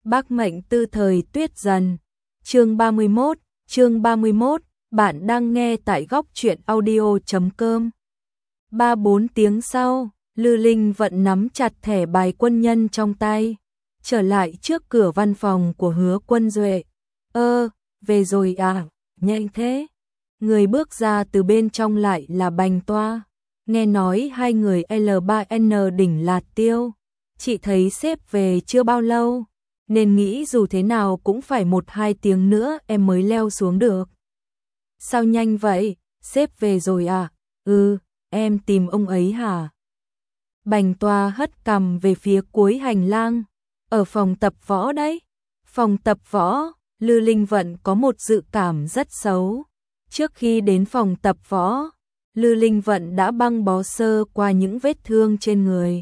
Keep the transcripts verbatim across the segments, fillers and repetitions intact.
Bác mệnh tư thời tuyết dần. Chương ba mươi mốt, chương ba mươi mốt, bạn đang nghe tại góc truyện audio chấm com. Ba bốn tiếng sau, Lư Linh Vận nắm chặt thẻ bài quân nhân trong tay, trở lại trước cửa văn phòng của Hứa Quân Duệ. Ơ, về rồi à, nhanh thế. Người bước ra từ bên trong lại là Bành Toa. Nghe nói hai người L ba N đỉnh Lạt Tiêu. Chị thấy sếp về chưa bao lâu, nên nghĩ dù thế nào cũng phải một hai tiếng nữa em mới leo xuống được. Sao nhanh vậy, sếp về rồi à? Ừ, em tìm ông ấy hả? Bành Toa hất cằm về phía cuối hành lang. Ở phòng tập võ đấy. Phòng tập võ, Lư Linh Vận có một dự cảm rất xấu. Trước khi đến phòng tập võ, Lư Linh Vận đã băng bó sơ qua những vết thương trên người.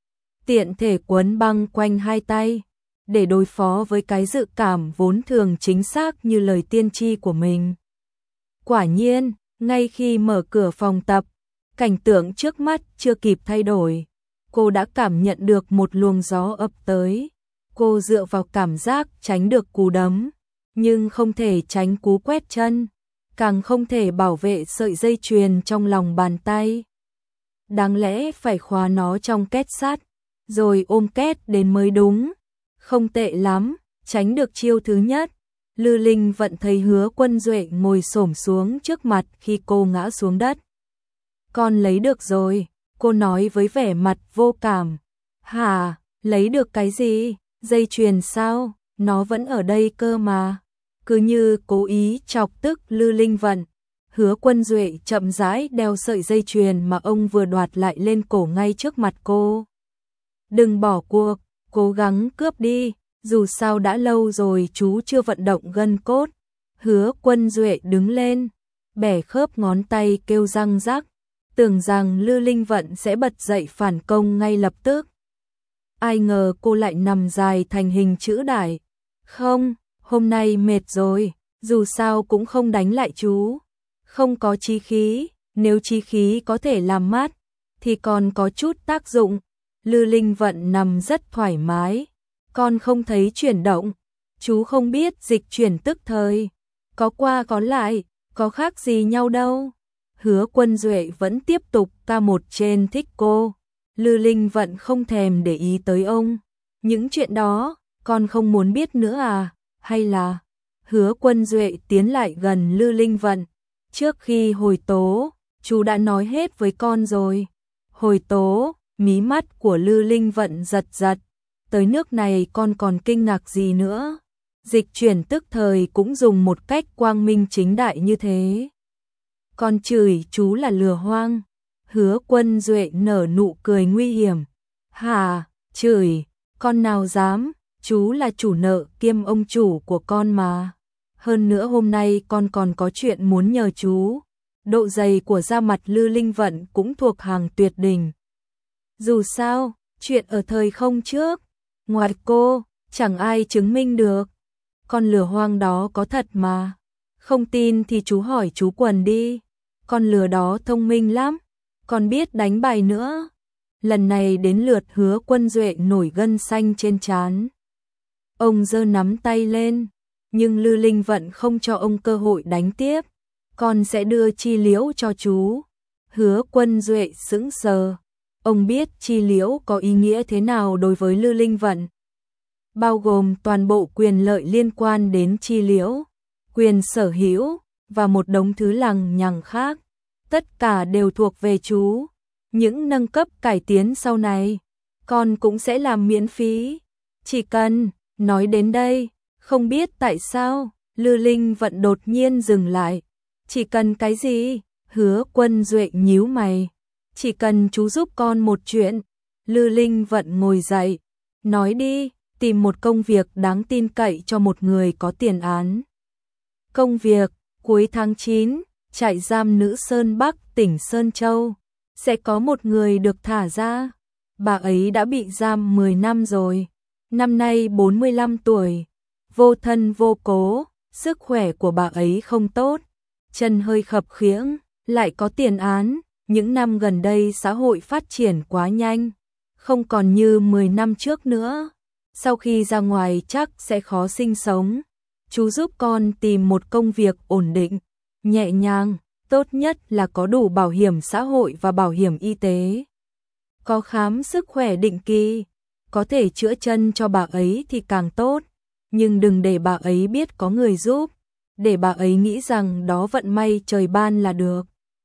Tiện thể quấn băng quanh hai tay, để đối phó với cái dự cảm vốn thường chính xác như lời tiên tri của mình. Quả nhiên, ngay khi mở cửa phòng tập, cảnh tượng trước mắt chưa kịp thay đổi, cô đã cảm nhận được một luồng gió ập tới. Cô dựa vào cảm giác tránh được cú đấm, nhưng không thể tránh cú quét chân, càng không thể bảo vệ sợi dây chuyền trong lòng bàn tay. Đáng lẽ phải khóa nó trong két sắt, rồi ôm két đến mới đúng. Không tệ lắm, tránh được chiêu thứ nhất. Lư Linh Vận thấy Hứa Quân Duệ ngồi xổm xuống trước mặt khi cô ngã xuống đất. Con lấy được rồi, cô nói với vẻ mặt vô cảm. Hả, lấy được cái gì? Dây chuyền sao? Nó vẫn ở đây cơ mà. Cứ như cố ý chọc tức Lư Linh Vận. Hứa Quân Duệ chậm rãi đeo sợi dây chuyền mà ông vừa đoạt lại lên cổ ngay trước mặt cô. Đừng bỏ cuộc, cố gắng cướp đi, dù sao đã lâu rồi chú chưa vận động gân cốt. Hứa Quân Duệ đứng lên, bẻ khớp ngón tay kêu răng rắc, tưởng rằng Lư Linh Vận sẽ bật dậy phản công ngay lập tức. Ai ngờ cô lại nằm dài thành hình chữ đại. Không, hôm nay mệt rồi, dù sao cũng không đánh lại chú. Không có chí khí, nếu chí khí có thể làm mát, thì còn có chút tác dụng. Lư Linh Vận nằm rất thoải mái, con không thấy chuyển động, chú không biết dịch chuyển tức thời, có qua có lại, có khác gì nhau đâu. Hứa Quân Duệ vẫn tiếp tục ca một trên thích cô. Lư Linh Vận không thèm để ý tới ông. Những chuyện đó, con không muốn biết nữa à, hay là... Hứa Quân Duệ tiến lại gần Lư Linh Vận. Trước khi hồi tố, chú đã nói hết với con rồi. Hồi tố, mí mắt của Lư Linh Vận giật giật. Tới nước này con còn kinh ngạc gì nữa. Dịch chuyển tức thời cũng dùng một cách quang minh chính đại như thế. Con chửi chú là lừa hoang. Hứa Quân Duệ nở nụ cười nguy hiểm. Hà, chửi, con nào dám, chú là chủ nợ kiêm ông chủ của con mà. Hơn nữa hôm nay con còn có chuyện muốn nhờ chú. Độ dày của da mặt Lư Linh Vận cũng thuộc hàng tuyệt đỉnh. Dù sao, chuyện ở thời không trước, ngoài cô, chẳng ai chứng minh được. Con lừa hoang đó có thật mà. Không tin thì chú hỏi chú Quần đi. Con lừa đó thông minh lắm, còn biết đánh bài nữa. Lần này đến lượt Hứa Quân Duệ nổi gân xanh trên trán. Ông giơ nắm tay lên, nhưng Lư Linh Vận không cho ông cơ hội đánh tiếp. Con sẽ đưa chi liễu cho chú. Hứa Quân Duệ sững sờ. Ông biết chi liễu có ý nghĩa thế nào đối với Lư Linh Vận. Bao gồm toàn bộ quyền lợi liên quan đến chi liễu, quyền sở hữu, và một đống thứ lằng nhằng khác. Tất cả đều thuộc về chú. Những nâng cấp cải tiến sau này, con cũng sẽ làm miễn phí. Chỉ cần, nói đến đây, không biết tại sao, Lư Linh Vận đột nhiên dừng lại. Chỉ cần cái gì? Hứa Quân Duệ nhíu mày. Chỉ cần chú giúp con một chuyện. Lư Linh Vận ngồi dậy. Nói đi, tìm một công việc đáng tin cậy cho một người có tiền án. Công việc, cuối tháng chín, trại giam Nữ Sơn Bắc tỉnh Sơn Châu. Sẽ có một người được thả ra. Bà ấy đã bị giam mười năm rồi. Năm nay bốn mươi lăm tuổi. Vô thân vô cố, sức khỏe của bà ấy không tốt. Chân hơi khập khiễng, lại có tiền án. Những năm gần đây xã hội phát triển quá nhanh, không còn như mười năm trước nữa. sau khi ra ngoài chắc sẽ khó sinh sống. Chú giúp con tìm một công việc ổn định, nhẹ nhàng, tốt nhất là có đủ bảo hiểm xã hội và bảo hiểm y tế. Có khám sức khỏe định kỳ, có thể chữa chân cho bà ấy thì càng tốt, nhưng đừng để bà ấy biết có người giúp, để bà ấy nghĩ rằng đó vận may trời ban là được.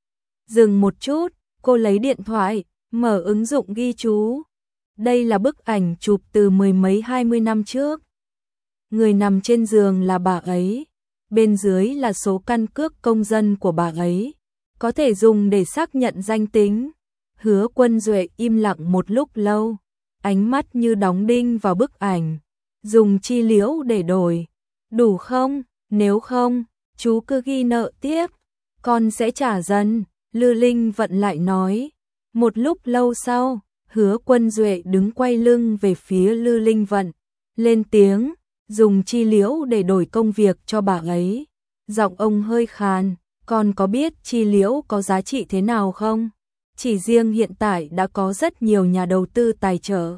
Dừng một chút, cô lấy điện thoại, mở ứng dụng ghi chú. Đây là bức ảnh chụp từ mười mấy hai mươi năm trước. Người nằm trên giường là bà ấy, bên dưới là số căn cước công dân của bà ấy, có thể dùng để xác nhận danh tính. Hứa Quân Duệ im lặng một lúc lâu, ánh mắt như đóng đinh vào bức ảnh. Dùng chi liễu để đổi, đủ không? Nếu không, chú cứ ghi nợ tiếp, con sẽ trả dần, Lư Linh Vận lại nói. Một lúc lâu sau, Hứa Quân Duệ đứng quay lưng về phía Lư Linh Vận, lên tiếng, dùng chi liễu để đổi công việc cho bà ấy. Giọng ông hơi khàn, con có biết chi liễu có giá trị thế nào không? Chỉ riêng hiện tại đã có rất nhiều nhà đầu tư tài trợ.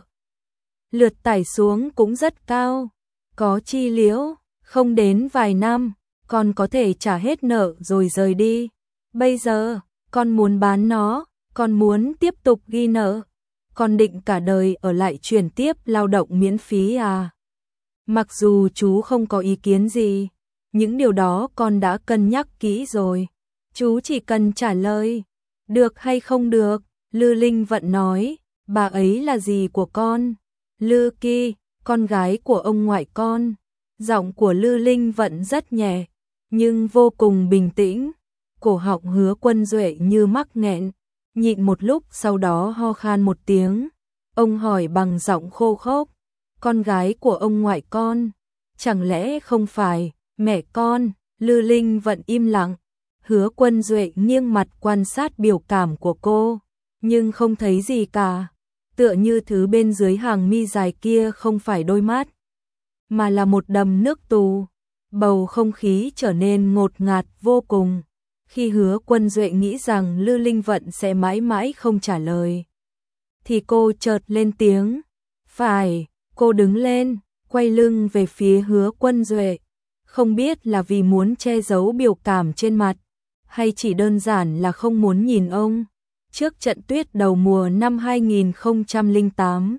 Lượt tải xuống cũng rất cao, có chi liễu, không đến vài năm, con có thể trả hết nợ rồi rời đi. Bây giờ, con muốn bán nó, con muốn tiếp tục ghi nợ, con định cả đời ở lại chuyển tiếp lao động miễn phí à? Mặc dù chú không có ý kiến gì, những điều đó con đã cân nhắc kỹ rồi. Chú chỉ cần trả lời, được hay không được. Lư Linh Vận nói, bà ấy là gì của con? Lư Kỳ, con gái của ông ngoại con. Giọng của Lư Linh Vận rất nhẹ, nhưng vô cùng bình tĩnh. Cổ họng Hứa Quân Duệ như mắc nghẹn, nhịn một lúc sau đó ho khan một tiếng. Ông hỏi bằng giọng khô khốc, con gái của ông ngoại con, chẳng lẽ không phải mẹ con? Lư Linh Vận im lặng. Hứa Quân Duệ nghiêng mặt quan sát biểu cảm của cô, nhưng không thấy gì cả. Tựa như thứ bên dưới hàng mi dài kia không phải đôi mắt, mà là một đầm nước tù. Bầu không khí trở nên ngột ngạt vô cùng. Khi Hứa Quân Duệ nghĩ rằng Lư Linh Vận sẽ mãi mãi không trả lời, thì cô chợt lên tiếng. Phải, cô đứng lên, quay lưng về phía Hứa Quân Duệ. Không biết là vì muốn che giấu biểu cảm trên mặt, hay chỉ đơn giản là không muốn nhìn ông. Trước trận tuyết đầu mùa năm hai nghìn không trăm lẻ tám,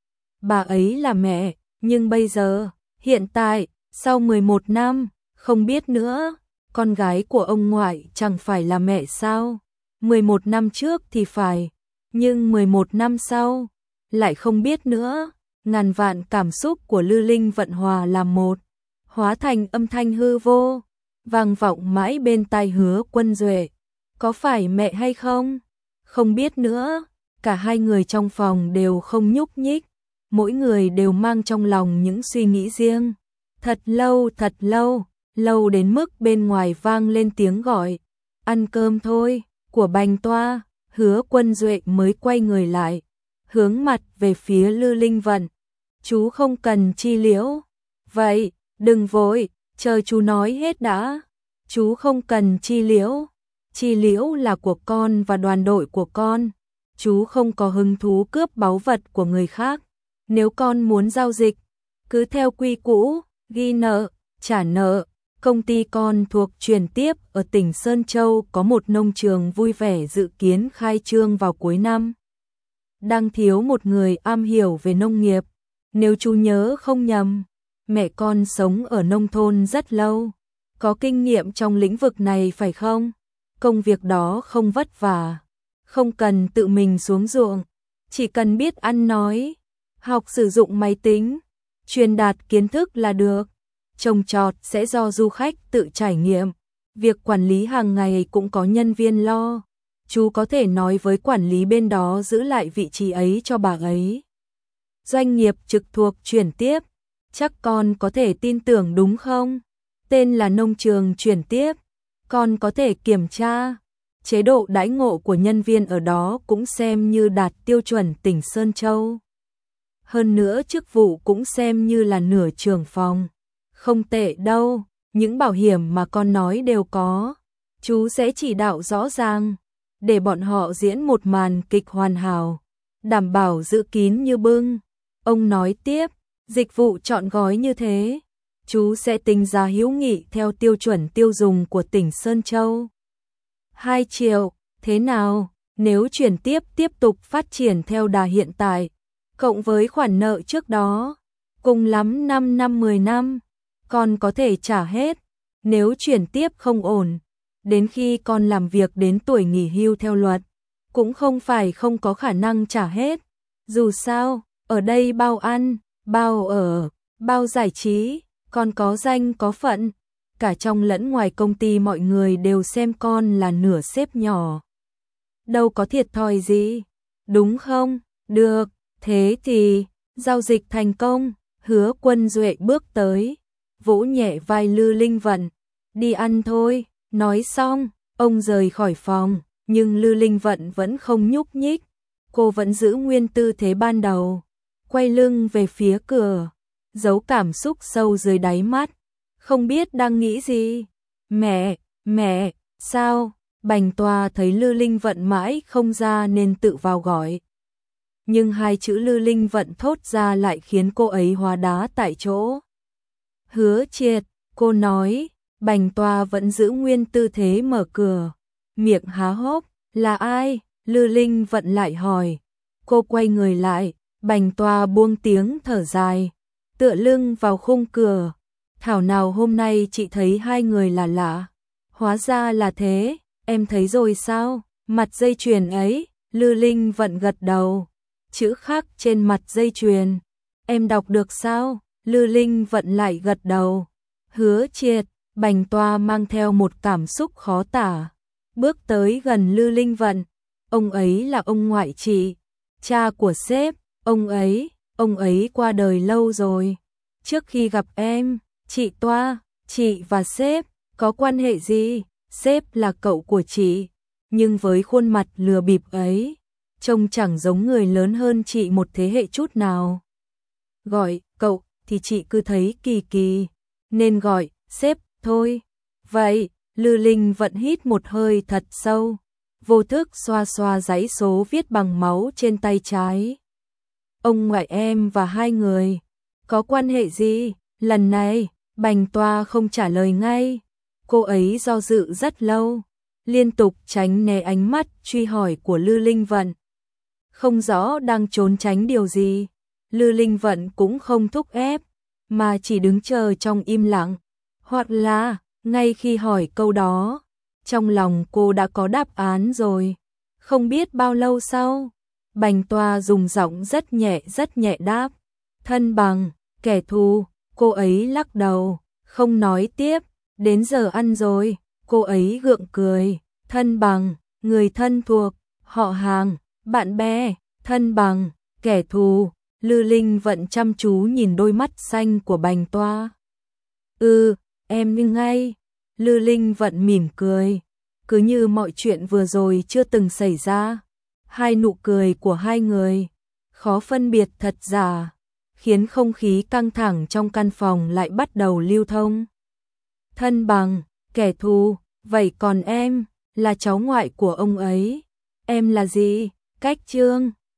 bà ấy là mẹ, nhưng bây giờ, hiện tại, sau mười một năm, không biết nữa, con gái của ông ngoại chẳng phải là mẹ sao? mười một năm trước thì phải, nhưng mười một năm sau, lại không biết nữa. Ngàn vạn cảm xúc của Lư Linh Vận hòa làm một, hóa thành âm thanh hư vô, vang vọng mãi bên tai Hứa Quân Duệ. Có phải mẹ hay không? Không biết nữa. Cả hai người trong phòng đều không nhúc nhích, mỗi người đều mang trong lòng những suy nghĩ riêng. Thật lâu, thật lâu, lâu đến mức bên ngoài vang lên tiếng gọi, ăn cơm thôi, của Bành Toa. Hứa Quân Duệ mới quay người lại, hướng mặt về phía Lư Linh Vận. Chú không cần chi liễu. Vậy, đừng vội, chờ chú nói hết đã. Chú không cần chi liễu. Chi liễu là của con và đoàn đội của con. Chú không có hứng thú cướp báu vật của người khác. Nếu con muốn giao dịch, cứ theo quy cũ, ghi nợ, trả nợ. Công ty con thuộc chuyển tiếp ở tỉnh Sơn Châu có một nông trường vui vẻ dự kiến khai trương vào cuối năm. Đang thiếu một người am hiểu về nông nghiệp. Nếu chú nhớ không nhầm, mẹ con sống ở nông thôn rất lâu, có kinh nghiệm trong lĩnh vực này phải không? Công việc đó không vất vả, không cần tự mình xuống ruộng, chỉ cần biết ăn nói, học sử dụng máy tính, truyền đạt kiến thức là được. Trồng trọt sẽ do du khách tự trải nghiệm, việc quản lý hàng ngày cũng có nhân viên lo. Chú có thể nói với quản lý bên đó giữ lại vị trí ấy cho bà ấy. Doanh nghiệp trực thuộc chuyển tiếp, chắc con có thể tin tưởng đúng không? Tên là nông trường chuyển tiếp, con có thể kiểm tra. Chế độ đãi ngộ của nhân viên ở đó cũng xem như đạt tiêu chuẩn tỉnh Sơn Châu. Hơn nữa chức vụ cũng xem như là nửa trưởng phòng. Không tệ đâu, những bảo hiểm mà con nói đều có. Chú sẽ chỉ đạo rõ ràng, để bọn họ diễn một màn kịch hoàn hảo, đảm bảo giữ kín như bưng. Ông nói tiếp, Dịch vụ trọn gói như thế, chú sẽ tính giá hữu nghị theo tiêu chuẩn tiêu dùng của tỉnh Sơn Châu. hai triệu, thế nào? Nếu chuyển tiếp tiếp tục phát triển theo đà hiện tại, cộng với khoản nợ trước đó, cùng lắm năm năm mười năm, con có thể trả hết. Nếu chuyển tiếp không ổn, đến khi con làm việc đến tuổi nghỉ hưu theo luật, cũng không phải không có khả năng trả hết. Dù sao, ở đây bao ăn, bao ở, bao giải trí, con có danh có phận, cả trong lẫn ngoài công ty mọi người đều xem con là nửa sếp nhỏ. Đâu có thiệt thòi gì, đúng không? Được, thế thì, giao dịch thành công. Hứa Quân Duệ bước tới, vỗ nhẹ vai Lư Linh Vận, đi ăn thôi. Nói xong, ông rời khỏi phòng, nhưng Lư Linh Vận vẫn không nhúc nhích. Cô vẫn giữ nguyên tư thế ban đầu, quay lưng về phía cửa, giấu cảm xúc sâu dưới đáy mắt, không biết đang nghĩ gì. Mẹ, mẹ, sao? Bành Toa thấy Lư Linh Vận mãi không ra nên tự vào gọi. Nhưng hai chữ Lư Linh Vận thốt ra lại khiến cô ấy hóa đá tại chỗ. Hứa Triệt, cô nói. Bành Toa vẫn giữ nguyên tư thế mở cửa, miệng há hốc. Là ai? Lư Linh Vận lại hỏi. Cô quay người lại, Bành Toa buông tiếng thở dài, tựa lưng vào khung cửa. Thảo nào hôm nay chị thấy hai người là lạ. Hóa ra là thế, em thấy rồi sao? Mặt dây chuyền ấy. Lư Linh Vận gật đầu. Chữ khắc trên mặt dây chuyền, em đọc được sao? Lư Linh Vận lại gật đầu. Hứa Triệt. Bành Toa mang theo một cảm xúc khó tả, bước tới gần Lư Linh Vận. Ông ấy là ông ngoại chị, cha của sếp. Ông ấy, ông ấy qua đời lâu rồi. Trước khi gặp em, chị Toa, chị và sếp có quan hệ gì? Sếp là cậu của chị, nhưng với khuôn mặt lừa bịp ấy, trông chẳng giống người lớn hơn chị một thế hệ chút nào. Gọi cậu thì chị cứ thấy kỳ kỳ, nên gọi sếp thôi. Vậy, Lư Linh Vận hít một hơi thật sâu, vô thức xoa xoa dãy số viết bằng máu trên tay trái. Ông ngoại em và hai người có quan hệ gì? Lần này, Bành Toa không trả lời ngay. Cô ấy do dự rất lâu, liên tục tránh né ánh mắt truy hỏi của Lư Linh Vận. Không rõ đang trốn tránh điều gì, Lư Linh Vận cũng không thúc ép, mà chỉ đứng chờ trong im lặng. Hoặc là, ngay khi hỏi câu đó, trong lòng cô đã có đáp án rồi. Không biết bao lâu sau, Bành Toa dùng giọng rất nhẹ rất nhẹ đáp. Thân bằng, kẻ thù. Cô ấy lắc đầu, không nói tiếp. Đến giờ ăn rồi, cô ấy gượng cười. Thân bằng, người thân thuộc, họ hàng, bạn bè. Thân bằng, kẻ thù. Lư Linh Vận chăm chú nhìn đôi mắt xanh của Bành Toa. Ừ, em nhưng ngay. Lư Linh Vận mỉm cười, cứ như mọi chuyện vừa rồi chưa từng xảy ra. Hai nụ cười của hai người, khó phân biệt thật giả, khiến không khí căng thẳng trong căn phòng lại bắt đầu lưu thông. Thân bằng, kẻ thù, vậy còn em, là cháu ngoại của ông ấy. Em là gì? Cách Trương.